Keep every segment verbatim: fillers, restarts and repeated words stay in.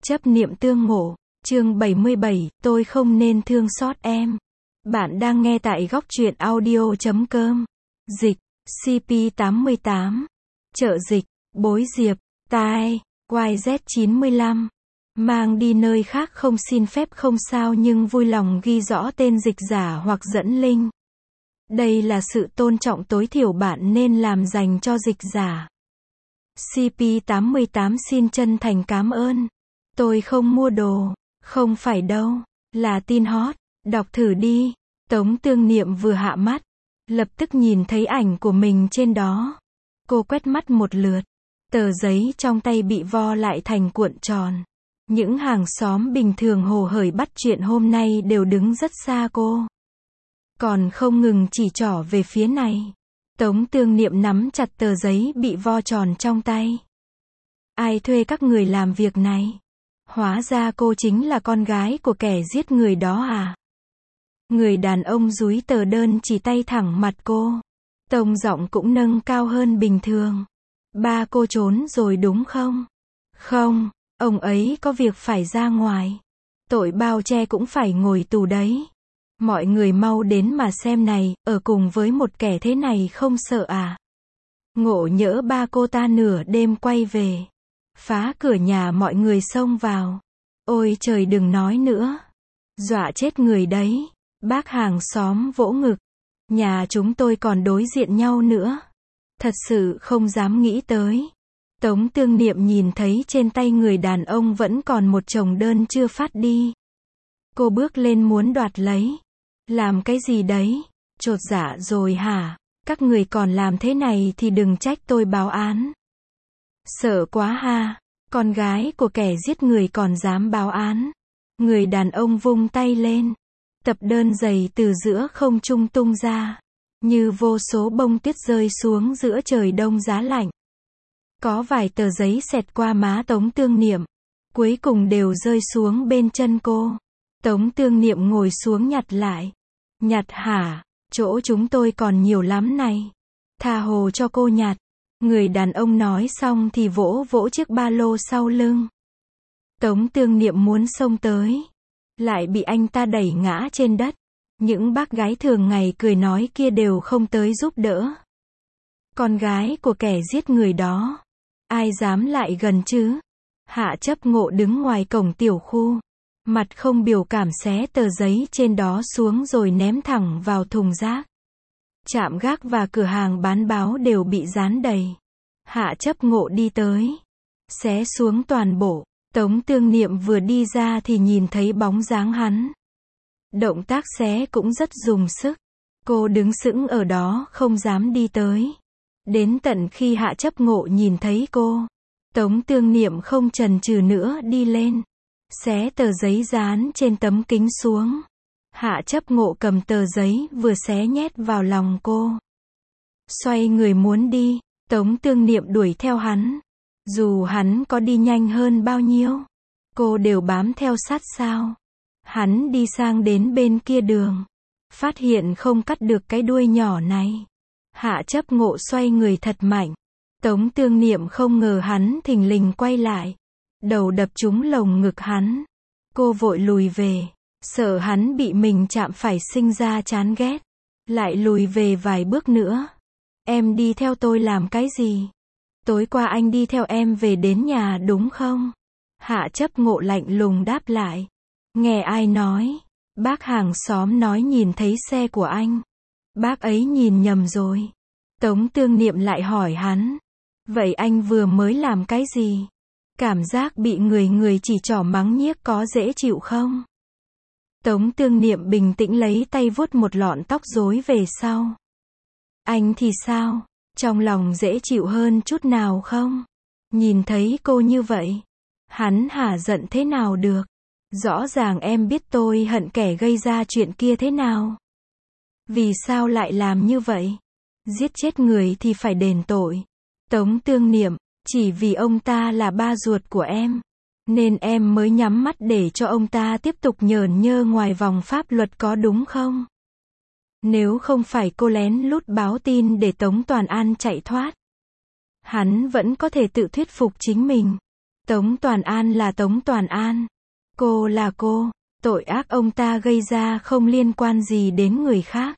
Chấp niệm tương ngộ, chương bảy mươi bảy, tôi không nên thương xót em. Bạn đang nghe tại góc truyện audio chấm com. Dịch, xê pê tám mươi tám. Trợ dịch, Bối Diệp, tai, Y Z chín mươi lăm. Mang đi nơi khác không xin phép không sao nhưng vui lòng ghi rõ tên dịch giả hoặc dẫn link. Đây là sự tôn trọng tối thiểu bạn nên làm dành cho dịch giả. xê pê tám mươi tám xin chân thành cảm ơn. Tôi không mua đồ, không phải đâu, là tin hot, đọc thử đi. Tống Tương Niệm vừa hạ mắt, lập tức nhìn thấy ảnh của mình trên đó. Cô quét mắt một lượt, tờ giấy trong tay bị vo lại thành cuộn tròn. Những hàng xóm bình thường hồ hởi bắt chuyện hôm nay đều đứng rất xa cô. Còn không ngừng chỉ trỏ về phía này. Tống Tương Niệm nắm chặt tờ giấy bị vo tròn trong tay. Ai thuê các người làm việc này? Hóa ra cô chính là con gái của kẻ giết người đó à? Người đàn ông dúi tờ đơn chỉ tay thẳng mặt cô. Tông giọng cũng nâng cao hơn bình thường. Ba cô trốn rồi đúng không? Không, ông ấy có việc phải ra ngoài. Tội bao che cũng phải ngồi tù đấy. Mọi người mau đến mà xem này, ở cùng với một kẻ thế này không sợ à? Ngộ nhỡ ba cô ta nửa đêm quay về. Phá cửa nhà mọi người xông vào. Ôi trời đừng nói nữa. Dọa chết người đấy. Bác hàng xóm vỗ ngực. Nhà chúng tôi còn đối diện nhau nữa. Thật sự không dám nghĩ tới. Tống Tương Niệm nhìn thấy trên tay người đàn ông vẫn còn một chồng đơn chưa phát đi. Cô bước lên muốn đoạt lấy. Làm cái gì đấy? Chột dạ rồi hả? Các người còn làm thế này thì đừng trách tôi báo án. Sợ quá ha. Con gái của kẻ giết người còn dám báo án. Người đàn ông vung tay lên. Tập đơn dày từ giữa không trung tung ra. Như vô số bông tuyết rơi xuống giữa trời đông giá lạnh. Có vài tờ giấy xẹt qua má Tống Tương Niệm. Cuối cùng đều rơi xuống bên chân cô. Tống Tương Niệm ngồi xuống nhặt lại. Nhặt hả? Chỗ chúng tôi còn nhiều lắm này. Tha hồ cho cô nhặt. Người đàn ông nói xong thì vỗ vỗ chiếc ba lô sau lưng. Tống Tương Niệm muốn xông tới. Lại bị anh ta đẩy ngã trên đất. Những bác gái thường ngày cười nói kia đều không tới giúp đỡ. Con gái của kẻ giết người đó. Ai dám lại gần chứ? Hạ Chấp Ngộ đứng ngoài cổng tiểu khu. Mặt không biểu cảm xé tờ giấy trên đó xuống rồi ném thẳng vào thùng rác. Trạm gác và cửa hàng bán báo đều bị dán đầy. Hạ Chấp Ngộ đi tới. Xé xuống toàn bộ. Tống Tương Niệm vừa đi ra thì nhìn thấy bóng dáng hắn. Động tác xé cũng rất dùng sức. Cô đứng sững ở đó không dám đi tới. Đến tận khi Hạ Chấp Ngộ nhìn thấy cô. Tống Tương Niệm không chần chừ nữa đi lên. Xé tờ giấy dán trên tấm kính xuống. Hạ Chấp Ngộ cầm tờ giấy vừa xé nhét vào lòng cô. Xoay người muốn đi. Tống Tương Niệm đuổi theo hắn. Dù hắn có đi nhanh hơn bao nhiêu, cô đều bám theo sát sao. Hắn đi sang đến bên kia đường. Phát hiện không cắt được cái đuôi nhỏ này. Hạ Chấp Ngộ xoay người thật mạnh. Tống Tương Niệm không ngờ hắn thình lình quay lại. Đầu đập trúng lồng ngực hắn. Cô vội lùi về. Sợ hắn bị mình chạm phải sinh ra chán ghét. Lại lùi về vài bước nữa. Em đi theo tôi làm cái gì? Tối qua anh đi theo em về đến nhà đúng không? Hạ Chấp Ngộ lạnh lùng đáp lại. Nghe ai nói? Bác hàng xóm nói nhìn thấy xe của anh. Bác ấy nhìn nhầm rồi. Tống Tương Niệm lại hỏi hắn. Vậy anh vừa mới làm cái gì? Cảm giác bị người người chỉ trỏ mắng nhiếc có dễ chịu không? Tống Tương Niệm bình tĩnh lấy tay vuốt một lọn tóc rối về sau. Anh thì sao? Trong lòng dễ chịu hơn chút nào không? Nhìn thấy cô như vậy. Hắn hả giận thế nào được? Rõ ràng em biết tôi hận kẻ gây ra chuyện kia thế nào. Vì sao lại làm như vậy? Giết chết người thì phải đền tội. Tống Tương Niệm, chỉ vì ông ta là ba ruột của em. Nên em mới nhắm mắt để cho ông ta tiếp tục nhởn nhơ ngoài vòng pháp luật có đúng không? Nếu không phải cô lén lút báo tin để Tống Toàn An chạy thoát. Hắn vẫn có thể tự thuyết phục chính mình. Tống Toàn An là Tống Toàn An. Cô là cô. Tội ác ông ta gây ra không liên quan gì đến người khác.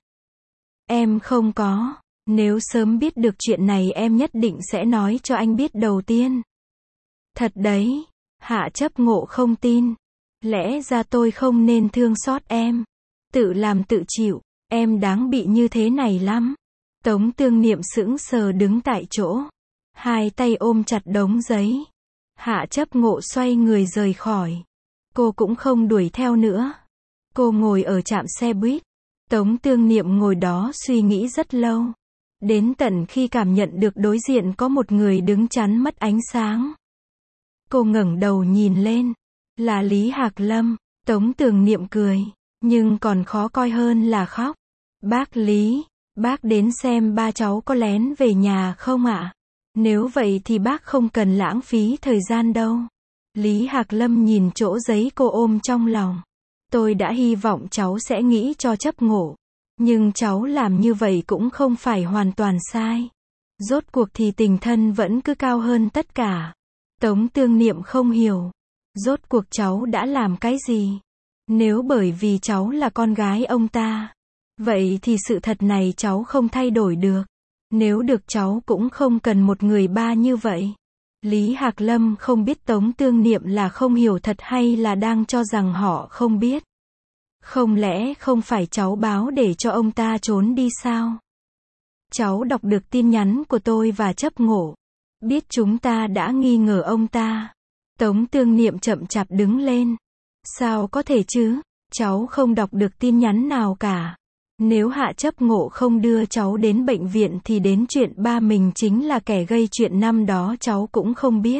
Em không có. Nếu sớm biết được chuyện này em nhất định sẽ nói cho anh biết đầu tiên. Thật đấy. Hạ Chấp Ngộ không tin. Lẽ ra tôi không nên thương xót em. Tự làm tự chịu. Em đáng bị như thế này lắm. Tống Tương Niệm sững sờ đứng tại chỗ. Hai tay ôm chặt đống giấy. Hạ Chấp Ngộ xoay người rời khỏi. Cô cũng không đuổi theo nữa. Cô ngồi ở trạm xe buýt. Tống Tương Niệm ngồi đó suy nghĩ rất lâu. Đến tận khi cảm nhận được đối diện có một người đứng chắn mất ánh sáng. Cô ngẩng đầu nhìn lên. Là Lý Hạc Lâm. Tống Tương Niệm cười. Nhưng còn khó coi hơn là khóc. Bác Lý, bác đến xem ba cháu có lén về nhà không ạ? Nếu vậy thì bác không cần lãng phí thời gian đâu. Lý Hạc Lâm nhìn chỗ giấy cô ôm trong lòng. Tôi đã hy vọng cháu sẽ nghĩ cho Chấp Ngộ. Nhưng cháu làm như vậy cũng không phải hoàn toàn sai. Rốt cuộc thì tình thân vẫn cứ cao hơn tất cả. Tống Tương Niệm không hiểu. Rốt cuộc cháu đã làm cái gì? Nếu bởi vì cháu là con gái ông ta, vậy thì sự thật này cháu không thay đổi được. Nếu được cháu cũng không cần một người ba như vậy. Lý Hạc Lâm không biết Tống Tương Niệm là không hiểu thật hay là đang cho rằng họ không biết. Không lẽ không phải cháu báo để cho ông ta trốn đi sao? Cháu đọc được tin nhắn của tôi và Chấp Ngộ. Biết chúng ta đã nghi ngờ ông ta. Tống Tương Niệm chậm chạp đứng lên. Sao có thể chứ? Cháu không đọc được tin nhắn nào cả. Nếu Hạ Chấp Ngộ không đưa cháu đến bệnh viện thì đến chuyện ba mình chính là kẻ gây chuyện năm đó cháu cũng không biết.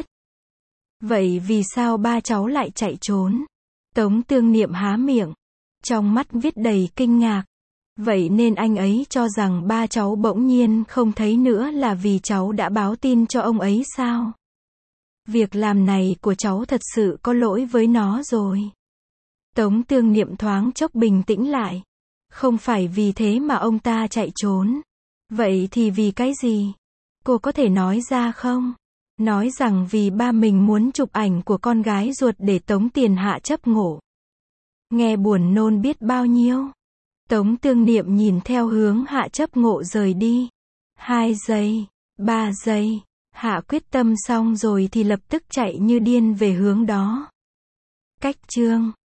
Vậy vì sao ba cháu lại chạy trốn? Tống Tương Niệm há miệng. Trong mắt viết đầy kinh ngạc. Vậy nên anh ấy cho rằng ba cháu bỗng nhiên không thấy nữa là vì cháu đã báo tin cho ông ấy sao? Việc làm này của cháu thật sự có lỗi với nó rồi. Tống Tương Niệm thoáng chốc bình tĩnh lại. Không phải vì thế mà ông ta chạy trốn. Vậy thì vì cái gì? Cô có thể nói ra không? Nói rằng vì ba mình muốn chụp ảnh của con gái ruột để tống tiền Hạ Chấp Ngộ. Nghe buồn nôn biết bao nhiêu. Tống Tương Niệm nhìn theo hướng Hạ Chấp Ngộ rời đi. Hai giây, ba giây. Hạ quyết tâm xong rồi thì lập tức chạy như điên về hướng đó. Cách chương